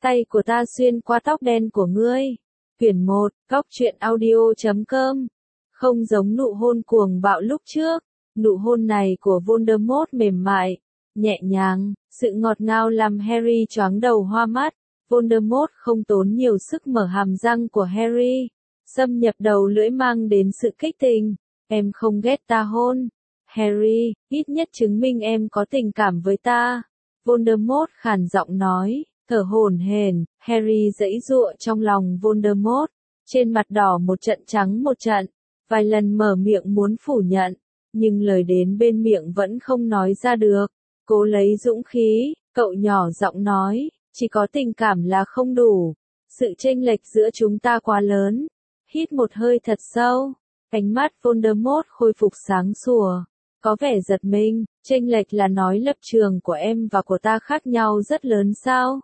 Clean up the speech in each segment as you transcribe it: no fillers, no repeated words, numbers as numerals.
Tay của ta xuyên qua tóc đen của ngươi. Quyển 1, Góc truyện audio.com. Không giống nụ hôn cuồng bạo lúc trước, nụ hôn này của Voldemort mềm mại, nhẹ nhàng, sự ngọt ngào làm Harry choáng đầu hoa mắt. Voldemort không tốn nhiều sức mở hàm răng của Harry, xâm nhập đầu lưỡi mang đến sự kích tình. Em không ghét ta hôn. Harry, ít nhất chứng minh em có tình cảm với ta. Voldemort khàn giọng nói, thở hổn hển. Harry giãy giụa trong lòng Voldemort, trên mặt đỏ một trận trắng một trận, vài lần mở miệng muốn phủ nhận, nhưng lời đến bên miệng vẫn không nói ra được. Cố lấy dũng khí, cậu nhỏ giọng nói, chỉ có tình cảm là không đủ, sự chênh lệch giữa chúng ta quá lớn. Hít một hơi thật sâu, ánh mắt Voldemort khôi phục sáng sủa, có vẻ giật mình. Chênh lệch là nói lập trường của em và của ta khác nhau rất lớn sao?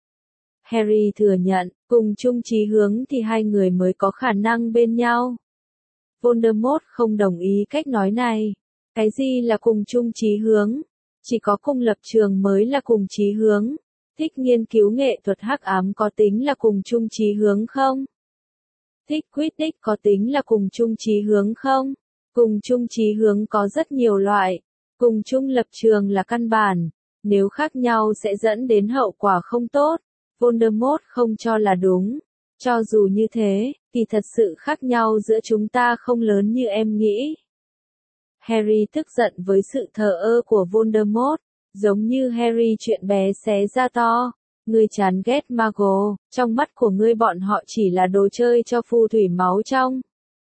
Harry thừa nhận, cùng chung chí hướng thì hai người mới có khả năng bên nhau. Voldemort không đồng ý cách nói này. Cái gì là cùng chung chí hướng? Chỉ có cùng lập trường mới là cùng chí hướng. Thích nghiên cứu nghệ thuật hắc ám có tính là cùng chung chí hướng không? Thích Quidditch có tính là cùng chung chí hướng không? Cùng chung chí hướng có rất nhiều loại. Cùng chung lập trường là căn bản. Nếu khác nhau sẽ dẫn đến hậu quả không tốt. Voldemort không cho là đúng. Cho dù như thế, thì thật sự khác nhau giữa chúng ta không lớn như em nghĩ. Harry tức giận với sự thờ ơ của Voldemort, giống như Harry chuyện bé xé ra to. Ngươi chán ghét Mago, trong mắt của ngươi bọn họ chỉ là đồ chơi cho phù thủy máu trong.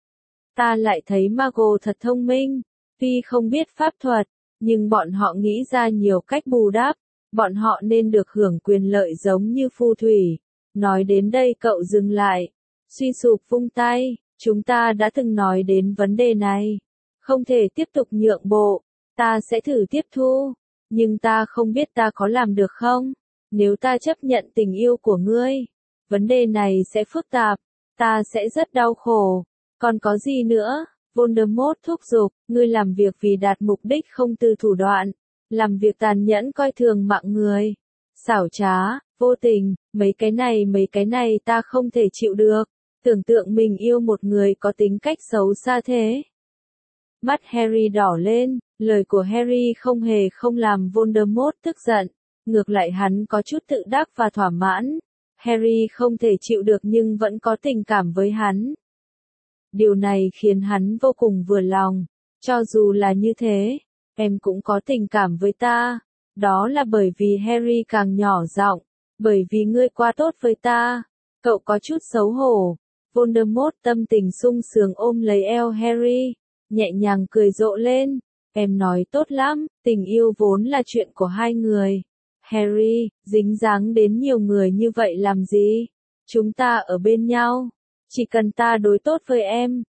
Ta lại thấy Mago thật thông minh, tuy không biết pháp thuật, nhưng bọn họ nghĩ ra nhiều cách bù đắp. Bọn họ nên được hưởng quyền lợi giống như phù thủy. Nói đến đây cậu dừng lại, suy sụp vung tay, chúng ta đã từng nói đến vấn đề này. Không thể tiếp tục nhượng bộ, ta sẽ thử tiếp thu, nhưng ta không biết ta có làm được không. Nếu ta chấp nhận tình yêu của ngươi, vấn đề này sẽ phức tạp, ta sẽ rất đau khổ. Còn có gì nữa? Voldemort thúc giục, ngươi làm việc vì đạt mục đích không từ thủ đoạn. Làm việc tàn nhẫn coi thường mạng người, xảo trá, vô tình, mấy cái này ta không thể chịu được. Tưởng tượng mình yêu một người có tính cách xấu xa thế. Mắt Harry đỏ lên, lời của Harry không hề không làm Voldemort tức giận, ngược lại hắn có chút tự đắc và thỏa mãn. Harry không thể chịu được nhưng vẫn có tình cảm với hắn. Điều này khiến hắn vô cùng vừa lòng, cho dù là như thế. Em cũng có tình cảm với ta, đó là bởi vì Harry càng nhỏ giọng, bởi vì ngươi quá tốt với ta. Cậu có chút xấu hổ. Voldemort tâm tình sung sướng ôm lấy eo Harry, nhẹ nhàng cười rộ lên. Em nói tốt lắm, tình yêu vốn là chuyện của hai người. Harry, dính dáng đến nhiều người như vậy làm gì? Chúng ta ở bên nhau, chỉ cần ta đối tốt với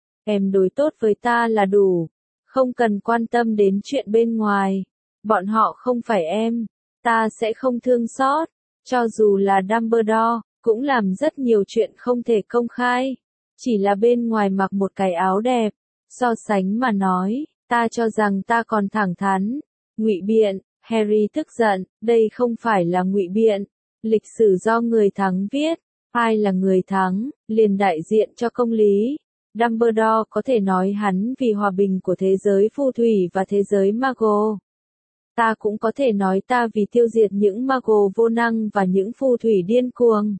em đối tốt với ta là đủ. Không cần quan tâm đến chuyện bên ngoài. Bọn họ không phải em. Ta sẽ không thương xót. Cho dù là Dumbledore, cũng làm rất nhiều chuyện không thể công khai. Chỉ là bên ngoài mặc một cái áo đẹp. So sánh mà nói, ta cho rằng ta còn thẳng thắn. Ngụy biện, Harry tức giận, đây không phải là ngụy biện. Lịch sử do người thắng viết. Ai là người thắng, liền đại diện cho công lý. Dumbledore có thể nói hắn vì hòa bình của thế giới phù thủy và thế giới Mago. Ta cũng có thể nói ta vì tiêu diệt những Mago vô năng và những phù thủy điên cuồng.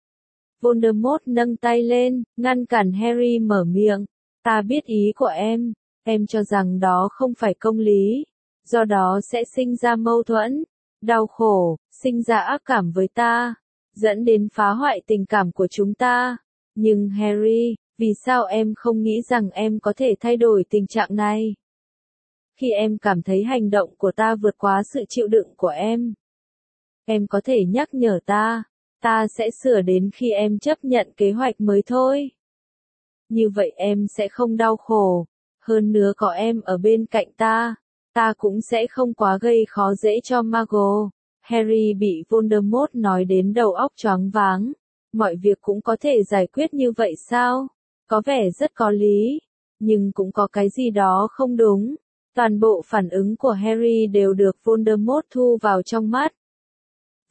Voldemort nâng tay lên, ngăn cản Harry mở miệng. Ta biết ý của em cho rằng đó không phải công lý, do đó sẽ sinh ra mâu thuẫn, đau khổ, sinh ra ác cảm với ta, dẫn đến phá hoại tình cảm của chúng ta. Nhưng Harry, vì sao em không nghĩ rằng em có thể thay đổi tình trạng này? Khi em cảm thấy hành động của ta vượt quá sự chịu đựng của em có thể nhắc nhở ta sẽ sửa đến khi em chấp nhận kế hoạch mới thôi. Như vậy em sẽ không đau khổ, hơn nữa có em ở bên cạnh ta cũng sẽ không quá gây khó dễ cho Mago. Harry bị Voldemort nói đến đầu óc choáng váng. Mọi việc cũng có thể giải quyết như vậy sao? Có vẻ rất có lý, nhưng cũng có cái gì đó không đúng. Toàn bộ phản ứng của Harry đều được Voldemort thu vào trong mắt.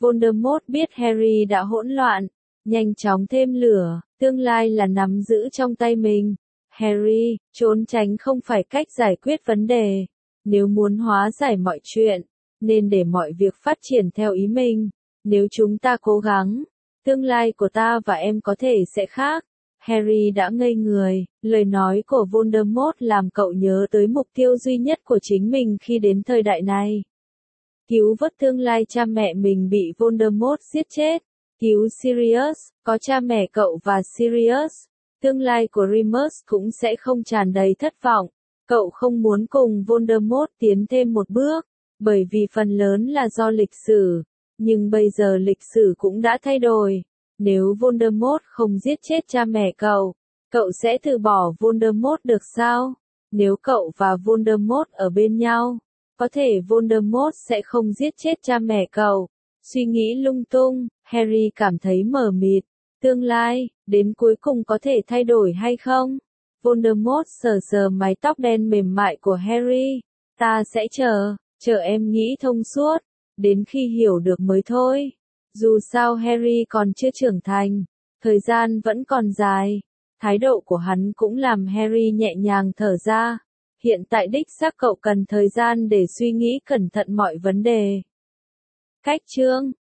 Voldemort biết Harry đã hỗn loạn, nhanh chóng thêm lửa, tương lai là nắm giữ trong tay mình. Harry, trốn tránh không phải cách giải quyết vấn đề. Nếu muốn hóa giải mọi chuyện, nên để mọi việc phát triển theo ý mình. Nếu chúng ta cố gắng, tương lai của ta và em có thể sẽ khác. Harry đã ngây người, lời nói của Voldemort làm cậu nhớ tới mục tiêu duy nhất của chính mình khi đến thời đại này. Cứu vớt tương lai cha mẹ mình bị Voldemort giết chết. Cứu Sirius, có cha mẹ cậu và Sirius, tương lai của Remus cũng sẽ không tràn đầy thất vọng. Cậu không muốn cùng Voldemort tiến thêm một bước, bởi vì phần lớn là do lịch sử. Nhưng bây giờ lịch sử cũng đã thay đổi. Nếu Voldemort không giết chết cha mẹ cậu, cậu sẽ từ bỏ Voldemort được sao? Nếu cậu và Voldemort ở bên nhau, có thể Voldemort sẽ không giết chết cha mẹ cậu. Suy nghĩ lung tung, Harry cảm thấy mờ mịt. Tương lai, đến cuối cùng có thể thay đổi hay không? Voldemort sờ sờ mái tóc đen mềm mại của Harry. Ta sẽ chờ em nghĩ thông suốt, đến khi hiểu được mới thôi. Dù sao Harry còn chưa trưởng thành, thời gian vẫn còn dài. Thái độ của hắn cũng làm Harry nhẹ nhàng thở ra. Hiện tại đích xác cậu cần thời gian để suy nghĩ cẩn thận mọi vấn đề. Cách chương